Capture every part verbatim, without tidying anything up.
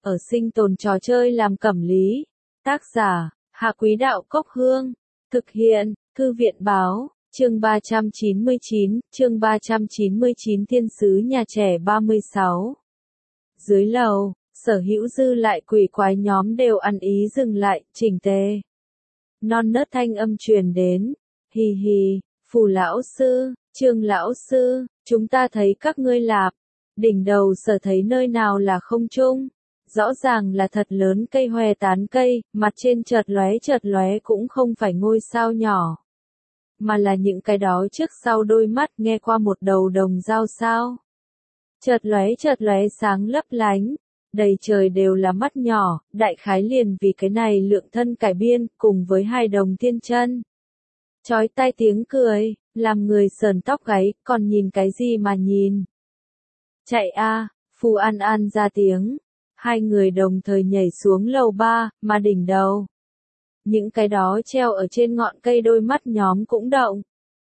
ở sinh tồn trò chơi làm cẩm lý. Tác giả, Hạ Quý Đạo Cốc Hương. Thực hiện, Thư viện Báo, chương ba trăm chín mươi chín, chương ba trăm chín mươi chín Thiên sứ nhà trẻ ba mươi sáu. Dưới lầu, sở hữu dư lại quỷ quái nhóm đều ăn ý dừng lại, chỉnh tề. Non nớt thanh âm truyền đến. Hì hì, Phù lão sư, Trương lão sư, chúng ta thấy các ngươi lạp. Đỉnh đầu sở thấy nơi nào là không trung. Rõ ràng là thật lớn cây hòe tán cây, mặt trên chợt lóe chợt lóe cũng không phải ngôi sao nhỏ. Mà là những cái đó trước sau đôi mắt nghe qua một đầu đồng dao sao. Chợt lóe chợt lóe sáng lấp lánh, đầy trời đều là mắt nhỏ, đại khái liền vì cái này lượng thân cải biên, cùng với hai đồng thiên chân. Chói tai tiếng cười, làm người sờn tóc gáy, còn nhìn cái gì mà nhìn. Chạy a, Phù An An ra tiếng. Hai người đồng thời nhảy xuống lầu ba, mà đỉnh đầu. Những cái đó treo ở trên ngọn cây đôi mắt nhóm cũng động.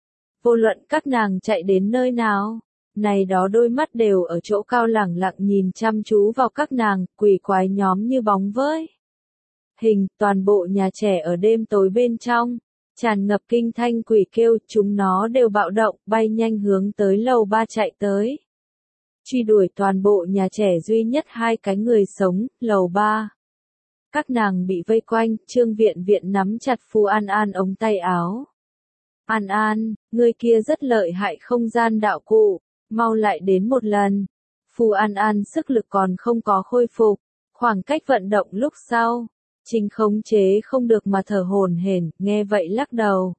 Vô luận các nàng chạy đến nơi nào, này đó đôi mắt đều ở chỗ cao lẳng lặng nhìn chăm chú vào các nàng, quỷ quái nhóm như bóng với. Hình, toàn bộ nhà trẻ ở đêm tối bên trong, tràn ngập kinh thanh quỷ kêu, chúng nó đều bạo động, bay nhanh hướng tới lầu ba chạy tới. Truy đuổi toàn bộ nhà trẻ duy nhất hai cái người sống, lầu ba. Các nàng bị vây quanh, Trương Viện Viện nắm chặt Phù An An ống tay áo. An An, người kia rất lợi hại không gian đạo cụ, mau lại đến một lần. Phù An An sức lực còn không có khôi phục, khoảng cách vận động lúc sau. Trình khống chế không được mà thở hổn hển, nghe vậy lắc đầu.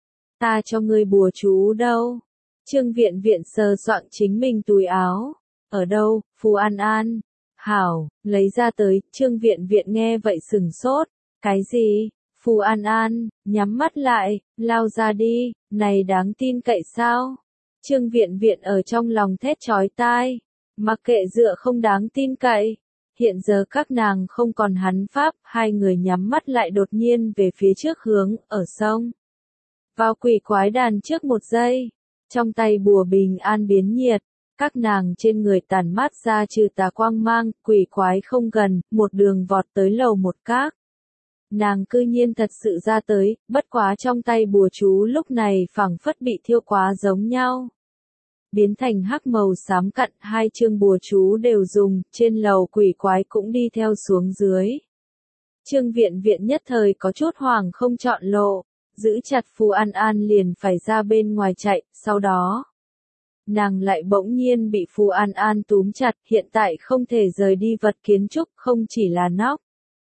Ta cho ngươi bùa chú đâu? Trương Viện Viện sờ soạng chính mình túi áo. Ở đâu, Phù An An? Hảo, lấy ra tới, Trương Viện Viện nghe vậy sừng sốt. Cái gì? Phù An An, nhắm mắt lại, lao ra đi, này đáng tin cậy sao? Trương Viện Viện ở trong lòng thét chói tai. Mặc kệ dựa không đáng tin cậy. Hiện giờ các nàng không còn hắn pháp, hai người nhắm mắt lại đột nhiên về phía trước hướng, ở sông. Vào quỷ quái đàn trước một giây. Trong tay bùa bình an biến nhiệt, các nàng trên người tản mát ra trừ tà quang mang, quỷ quái không gần, một đường vọt tới lầu một các. Nàng cư nhiên thật sự ra tới, bất quá trong tay bùa chú lúc này phảng phất bị thiêu quá giống nhau. Biến thành hắc màu xám cặn, hai chương bùa chú đều dùng, trên lầu quỷ quái cũng đi theo xuống dưới. Trương Viện Viện nhất thời có chút hoảng không chọn lộ. Giữ chặt Phù An An liền phải ra bên ngoài chạy, sau đó. Nàng lại bỗng nhiên bị Phù An An túm chặt, hiện tại không thể rời đi vật kiến trúc, không chỉ là nóc.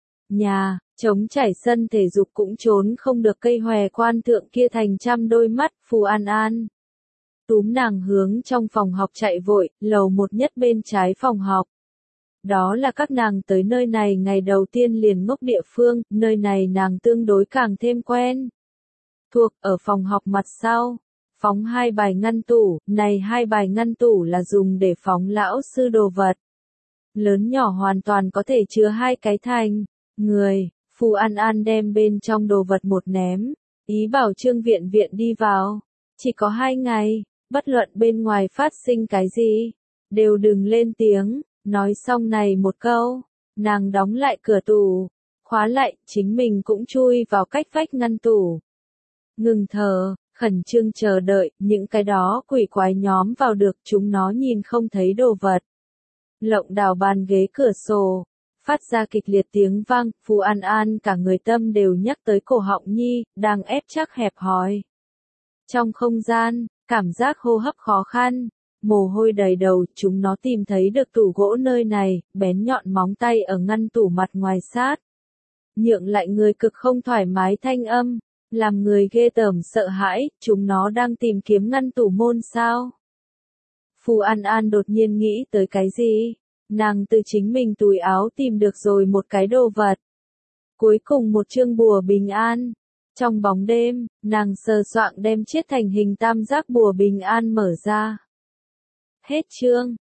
Nhà, trống trải sân thể dục cũng trốn không được cây hòe quan tượng kia thành trăm đôi mắt, Phù An An. Túm nàng hướng trong phòng học chạy vội, lầu một nhất bên trái phòng học. Đó là các nàng tới nơi này ngày đầu tiên liền ngốc địa phương, nơi này nàng tương đối càng thêm quen. Thuộc, ở phòng học mặt sau, phóng hai bài ngăn tủ, này hai bài ngăn tủ là dùng để phóng lão sư đồ vật. Lớn nhỏ hoàn toàn có thể chứa hai cái thành, người, Phù An An đem bên trong đồ vật một ném, ý bảo Trương Viện Viện đi vào. Chỉ có hai ngày, bất luận bên ngoài phát sinh cái gì, đều đừng lên tiếng, nói xong này một câu, nàng đóng lại cửa tủ, khóa lại, chính mình cũng chui vào cách vách ngăn tủ. Ngừng thở, khẩn trương chờ đợi, những cái đó quỷ quái nhóm vào được chúng nó nhìn không thấy đồ vật. Lộng đào bàn ghế cửa sổ, phát ra kịch liệt tiếng vang, Phù An An cả người tâm đều nhắc tới cổ họng nhi, đang ép chắc hẹp hòi. Trong không gian, cảm giác hô hấp khó khăn, mồ hôi đầy đầu, chúng nó tìm thấy được tủ gỗ nơi này, bén nhọn móng tay ở ngăn tủ mặt ngoài sát. Nhượng lại người cực không thoải mái thanh âm. Làm người ghê tởm sợ hãi, chúng nó đang tìm kiếm ngăn tủ môn sao? Phù An An đột nhiên nghĩ tới cái gì? Nàng từ chính mình túi áo tìm được rồi một cái đồ vật. Cuối cùng một chương bùa bình an. Trong bóng đêm, nàng sờ soạng đem chiết thành hình tam giác bùa bình an mở ra. Hết chương.